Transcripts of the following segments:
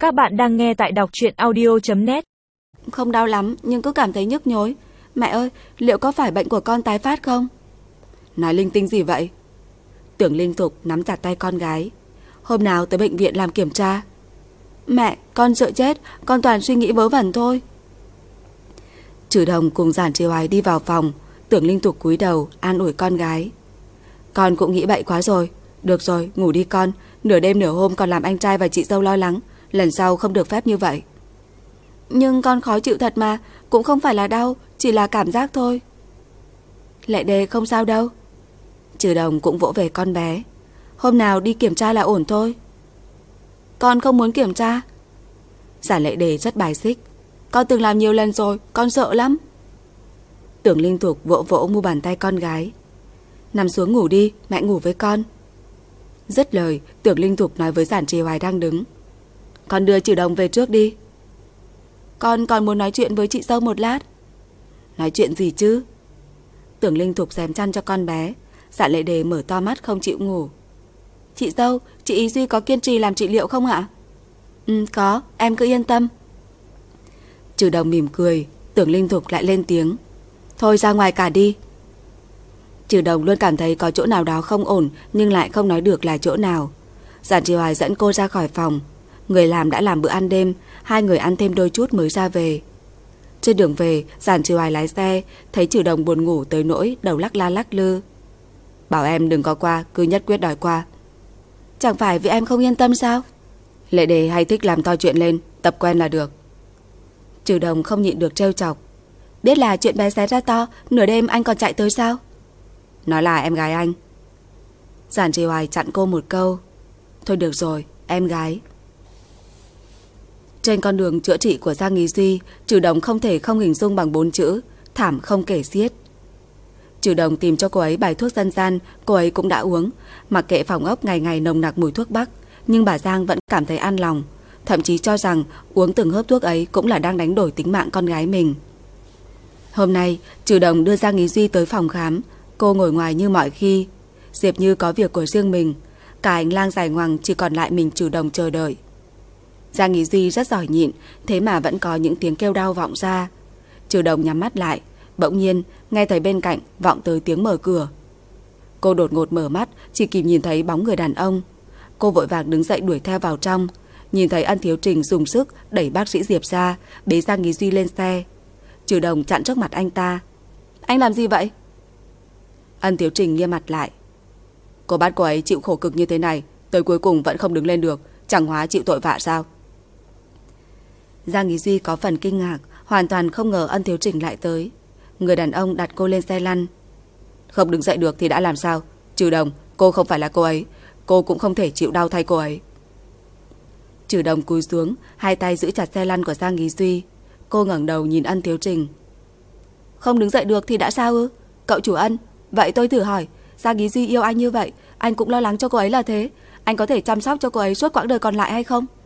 Các bạn đang nghe tại đọc truyện audio.net. Không đau lắm nhưng cứ cảm thấy nhức nhối. Mẹ ơi, liệu có phải bệnh của con tái phát không? Nói linh tinh gì vậy? Tưởng liên tục nắm chặt tay con gái. Hôm nào tới bệnh viện làm kiểm tra? Mẹ, con sợ chết, con toàn suy nghĩ vớ vẩn thôi. Trừ Đồng cùng Giản Trì Hoài đi vào phòng. Tưởng liên tục cúi đầu an ủi con gái. Con cũng nghĩ bậy quá rồi. Được rồi, ngủ đi con. Nửa đêm nửa hôm còn làm anh trai và chị dâu lo lắng. Lần sau không được phép như vậy. Nhưng con khó chịu thật mà. Cũng không phải là đau, chỉ là cảm giác thôi. Lệ Đề không sao đâu. Trừ Đồng cũng vỗ về con bé. Hôm nào đi kiểm tra là ổn thôi. Con không muốn kiểm tra. Giả Lệ Đề rất bài xích. Con từng làm nhiều lần rồi, con sợ lắm. Tưởng liên tục vỗ vỗ mu bàn tay con gái. Nằm xuống ngủ đi, mẹ ngủ với con. Dứt lời, Tưởng liên tục nói với Giản Trì Hoài đang đứng. Con đưa Trừ Đồng về trước đi. Con còn muốn nói chuyện với chị dâu một lát. Nói chuyện gì chứ? Tưởng liên tục xém chăn cho con bé. Giả Lệ Đề mở to mắt không chịu ngủ. Chị dâu, chị Ý Duy có kiên trì làm trị liệu không ạ? Có, em cứ yên tâm. Trừ Đồng mỉm cười. Tưởng liên tục lại lên tiếng. Thôi ra ngoài cả đi. Trừ Đồng luôn cảm thấy có chỗ nào đó không ổn, nhưng lại không nói được là chỗ nào. Giản Trì Hoài dẫn cô ra khỏi phòng. Người làm đã làm bữa ăn đêm. Hai người ăn thêm đôi chút mới ra về. Trên đường về, Giản Trì Hoài lái xe, thấy Trừ Đồng buồn ngủ tới nỗi đầu lắc la lắc lư. Bảo em đừng có qua, cứ nhất quyết đòi qua. Chẳng phải vì em không yên tâm sao? Lệ Đề hay thích làm to chuyện lên, tập quen là được. Trừ Đồng không nhịn được trêu chọc. Biết là chuyện bé xé ra to, nửa đêm anh còn chạy tới sao? Nó là em gái anh. Giản Trì Hoài chặn cô một câu. Thôi được rồi, em gái. Trên con đường chữa trị của Giang Ý Duy, Trừ Đồng không thể không hình dung bằng 4 chữ: thảm không kể xiết. Trừ Đồng tìm cho cô ấy bài thuốc dân gian, cô ấy cũng đã uống. Mặc kệ phòng ốc ngày ngày nồng nặc mùi thuốc bắc, nhưng bà Giang vẫn cảm thấy an lòng, thậm chí cho rằng uống từng hớp thuốc ấy cũng là đang đánh đổi tính mạng con gái mình. Hôm nay, Trừ Đồng đưa Giang Ý Duy tới phòng khám. Cô ngồi ngoài như mọi khi. Diệp Như có việc của riêng mình. Cả hành lang dài ngoằng chỉ còn lại mình Trừ Đồng chờ đợi. Giang Ý Duy rất giỏi nhịn, thế mà vẫn có những tiếng kêu đau vọng ra. Trừ Đồng nhắm mắt lại. Bỗng nhiên nghe thấy bên cạnh vọng tới tiếng mở cửa. Cô đột ngột mở mắt, chỉ kịp nhìn thấy bóng người đàn ông. Cô vội vàng đứng dậy đuổi theo vào trong. Nhìn thấy Ân Thiếu Trình dùng sức đẩy bác sĩ Diệp ra, bế Giang Ý Duy lên xe. Trừ Đồng chặn trước mặt anh ta. Anh làm gì vậy? Ân Thiếu Trình nghiêm mặt lại. Cô bắt cô ấy chịu khổ cực như thế này, tới cuối cùng vẫn không đứng lên được, chẳng hóa chịu tội vạ sao? Giang Ý Duy có phần kinh ngạc, hoàn toàn không ngờ Ân Thiếu Trình lại tới. Người đàn ông đặt cô lên xe lăn. Không đứng dậy được thì đã làm sao? Trừ Đồng, cô không phải là cô ấy, cô cũng không thể chịu đau thay cô ấy. Trừ Đồng cúi xuống, hai tay giữ chặt xe lăn của Giang Ý Duy. Cô ngẩng đầu nhìn Ân Thiếu Trình. Không đứng dậy được thì đã sao ư? Cậu chủ Ân, vậy tôi thử hỏi, Giang Ý Duy yêu anh như vậy, anh cũng lo lắng cho cô ấy là thế, anh có thể chăm sóc cho cô ấy suốt quãng đời còn lại hay không?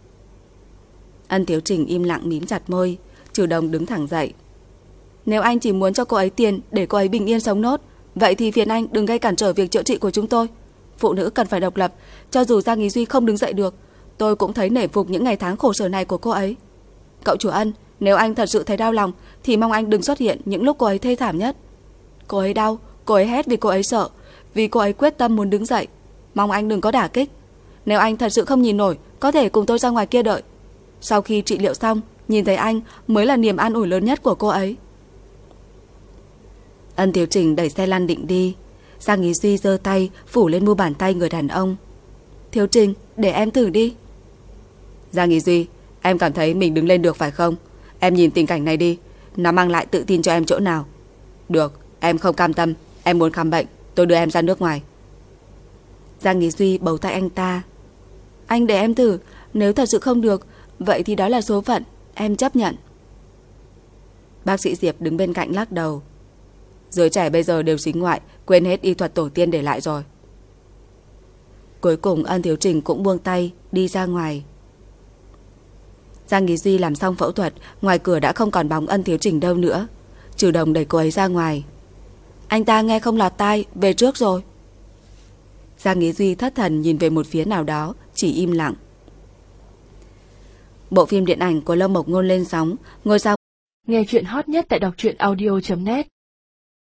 Ân Thiếu Trình im lặng mím chặt môi. Trừ Đồng đứng thẳng dậy. Nếu anh chỉ muốn cho cô ấy tiền để cô ấy bình yên sống nốt, vậy thì phiền anh đừng gây cản trở việc chữa trị của chúng tôi. Phụ nữ cần phải độc lập. Cho dù Giang Ý Duy không đứng dậy được, tôi cũng thấy nể phục những ngày tháng khổ sở này của cô ấy. Cậu chủ Ân, nếu anh thật sự thấy đau lòng thì mong anh đừng xuất hiện những lúc cô ấy thê thảm nhất. Cô ấy đau, cô ấy hét vì cô ấy sợ, vì cô ấy quyết tâm muốn đứng dậy. Mong anh đừng có đả kích. Nếu anh thật sự không nhìn nổi, có thể cùng tôi ra ngoài kia đợi. Sau khi trị liệu xong, nhìn thấy anh mới là niềm an ủi lớn nhất của cô ấy. Ân Thiếu Trình đẩy xe lăn định đi. Giang Ý Duy giơ tay phủ lên mu bàn tay người đàn ông. Thiếu Trình, để em thử đi. Giang Ý Duy, em cảm thấy mình đứng lên được phải không? Em nhìn tình cảnh này đi, nó mang lại tự tin cho em chỗ nào? Được, em không cam tâm, em muốn khám bệnh, tôi đưa em ra nước ngoài. Giang Ý Duy bấu tay anh ta. Anh để em thử, nếu thật sự không được, vậy thì đó là số phận, em chấp nhận. Bác sĩ Diệp đứng bên cạnh lắc đầu. Giới trẻ bây giờ đều sính ngoại, quên hết y thuật tổ tiên để lại rồi. Cuối cùng Ân Thiếu Trình cũng buông tay, đi ra ngoài. Giang Ý Duy làm xong phẫu thuật, ngoài cửa đã không còn bóng Ân Thiếu Trình đâu nữa. Trừ Đồng đẩy cô ấy ra ngoài. Anh ta nghe không lọt tai, về trước rồi. Giang Ý Duy thất thần nhìn về một phía nào đó, chỉ im lặng. Bộ phim điện ảnh của Lâm Mộc Ngôn lên sóng, ngôi sao Nghe chuyện hot nhất tại đọc truyện audio.net